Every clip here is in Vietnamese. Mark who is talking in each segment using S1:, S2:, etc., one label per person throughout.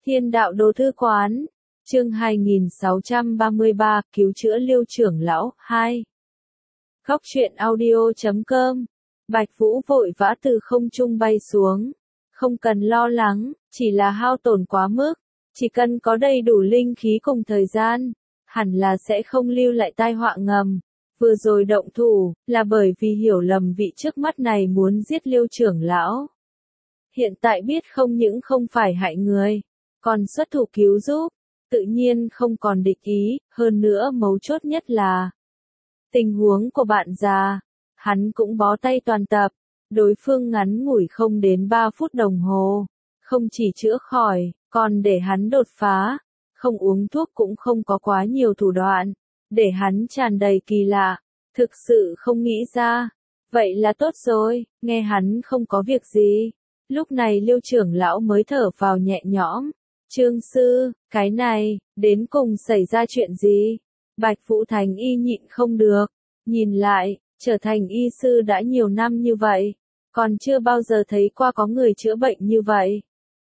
S1: Thiên đạo đồ thư quán, chương 2633, cứu chữa Liêu trưởng lão, 2. Góc truyện audio.com. Bạch Vũ vội vã từ không trung bay xuống. Không cần lo lắng, chỉ là hao tổn quá mức. Chỉ cần có đầy đủ linh khí cùng thời gian, hẳn là sẽ không lưu lại tai họa ngầm. Vừa rồi động thủ, là bởi vì hiểu lầm vị trước mắt này muốn giết Liêu trưởng lão. Hiện tại biết không những không phải hại người, còn xuất thủ cứu giúp, tự nhiên không còn địch ý, hơn nữa mấu chốt nhất là tình huống của bạn già, hắn cũng bó tay toàn tập, đối phương ngắn ngủi không đến 3 phút đồng hồ, không chỉ chữa khỏi, còn để hắn đột phá, không uống thuốc cũng không có quá nhiều thủ đoạn, để hắn tràn đầy kỳ lạ, thực sự không nghĩ ra, vậy là tốt rồi, nghe hắn không có việc gì. Lúc này Liêu trưởng lão mới thở vào nhẹ nhõm. Trương sư, cái này, đến cùng xảy ra chuyện gì? Bạch Vũ Thành y nhịn không được. Nhìn lại, trở thành y sư đã nhiều năm như vậy, còn chưa bao giờ thấy qua có người chữa bệnh như vậy.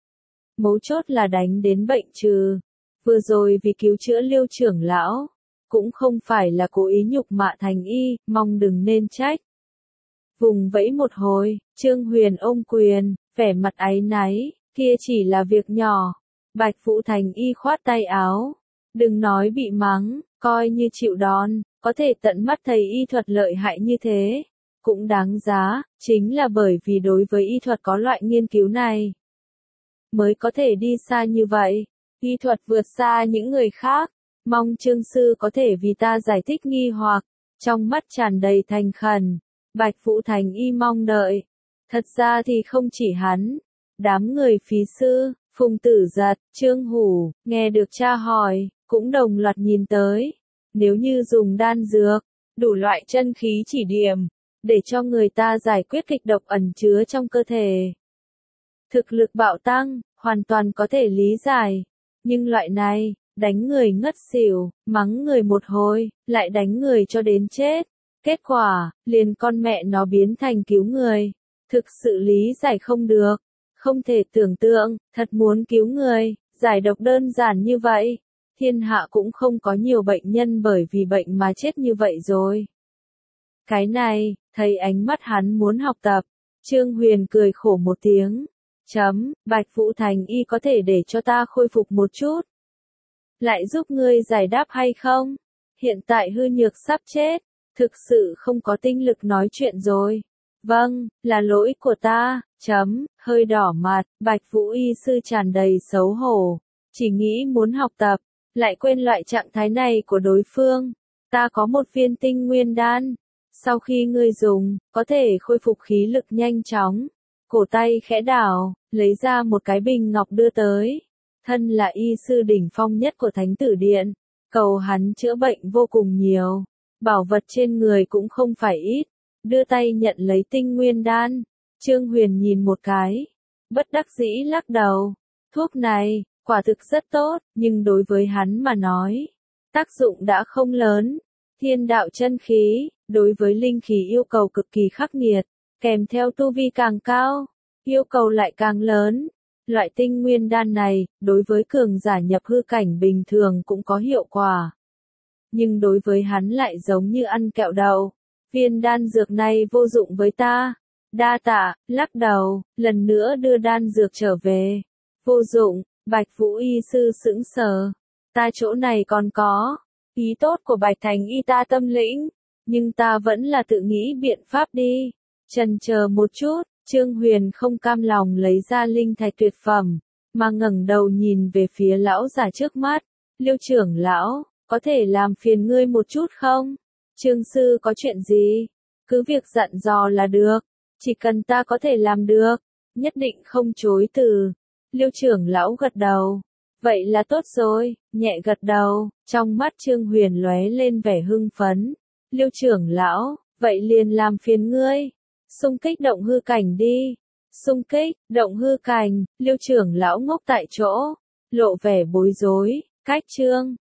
S1: Mấu chốt là đánh đến bệnh trừ. Vừa rồi vì cứu chữa Liêu trưởng lão, cũng không phải là cố ý nhục mạ Thành y, mong đừng nên trách. Vùng vẫy một hồi, Trương Huyền ôm quyền, vẻ mặt áy náy, kia chỉ là việc nhỏ. Bạch Vũ Thành y khoát tay áo. Đừng nói bị mắng, coi như chịu đòn, có thể tận mắt thấy y thuật lợi hại như thế. Cũng đáng giá, chính là bởi vì đối với y thuật có loại nghiên cứu này. Mới có thể đi xa như vậy, y thuật vượt xa những người khác. Mong Trương sư có thể vì ta giải thích nghi hoặc, trong mắt tràn đầy thành khẩn. Bạch Vũ Thành y mong đợi. Thật ra thì không chỉ hắn, đám người phí sư, Phùng Tử Giật, Trương Hủ, nghe được cha hỏi, cũng đồng loạt nhìn tới. Nếu như dùng đan dược, đủ loại chân khí chỉ điểm, để cho người ta giải quyết kịch độc ẩn chứa trong cơ thể. Thực lực bạo tăng, hoàn toàn có thể lý giải. Nhưng loại này, đánh người ngất xỉu, mắng người một hồi, lại đánh người cho đến chết. Kết quả, liền con mẹ nó biến thành cứu người. Thực sự lý giải không được. Không thể tưởng tượng, thật muốn cứu người, giải độc đơn giản như vậy. Thiên hạ cũng không có nhiều bệnh nhân bởi vì bệnh mà chết như vậy rồi. Cái này, thấy ánh mắt hắn muốn học tập. Trương Huyền cười khổ một tiếng. Bạch Vũ Thành y có thể để cho ta khôi phục một chút. Lại giúp ngươi giải đáp hay không? Hiện tại hư nhược sắp chết, thực sự không có tinh lực nói chuyện rồi. Vâng, là lỗi của ta. Hơi đỏ mặt, Bạch Vũ y sư tràn đầy xấu hổ. Chỉ nghĩ muốn học tập, lại quên loại trạng thái này của đối phương. Ta có một viên tinh nguyên đan. Sau khi ngươi dùng, có thể khôi phục khí lực nhanh chóng. Cổ tay khẽ đảo, lấy ra một cái bình ngọc đưa tới. Thân là y sư đỉnh phong nhất của Thánh Tử Điện. Cầu hắn chữa bệnh vô cùng nhiều. Bảo vật trên người cũng không phải ít. Đưa tay nhận lấy tinh nguyên đan. Trương Huyền nhìn một cái. Bất đắc dĩ lắc đầu. Thuốc này, quả thực rất tốt, nhưng đối với hắn mà nói, tác dụng đã không lớn. Thiên đạo chân khí, đối với linh khí yêu cầu cực kỳ khắc nghiệt, kèm theo tu vi càng cao, yêu cầu lại càng lớn. Loại tinh nguyên đan này, đối với cường giả nhập hư cảnh bình thường cũng có hiệu quả. Nhưng đối với hắn lại giống như ăn kẹo đậu. Viên đan dược này vô dụng với ta. Đa tạ, lắc đầu, lần nữa đưa đan dược trở về. Vô dụng, Bạch Vũ y sư sững sờ. Ta chỗ này còn có. Ý tốt của Bạch Thành y ta tâm lĩnh. Nhưng ta vẫn là tự nghĩ biện pháp đi. Chần chờ một chút, Trương Huyền không cam lòng lấy ra linh thạch tuyệt phẩm. Mà ngẩng đầu nhìn về phía lão già trước mắt. Liêu trưởng lão, có thể làm phiền ngươi một chút không? Trương sư có chuyện gì? Cứ việc dặn dò là được. Chỉ cần ta có thể làm được, nhất định không chối từ. Liêu trưởng lão gật đầu. Vậy là tốt rồi, nhẹ gật đầu, trong mắt Trương Huyền lóe lên vẻ hưng phấn. Liêu trưởng lão, vậy liền làm phiền ngươi. Xung kích động hư cảnh đi. Xung kích, động hư cảnh, Liêu trưởng lão ngốc tại chỗ, lộ vẻ bối rối. Cách chương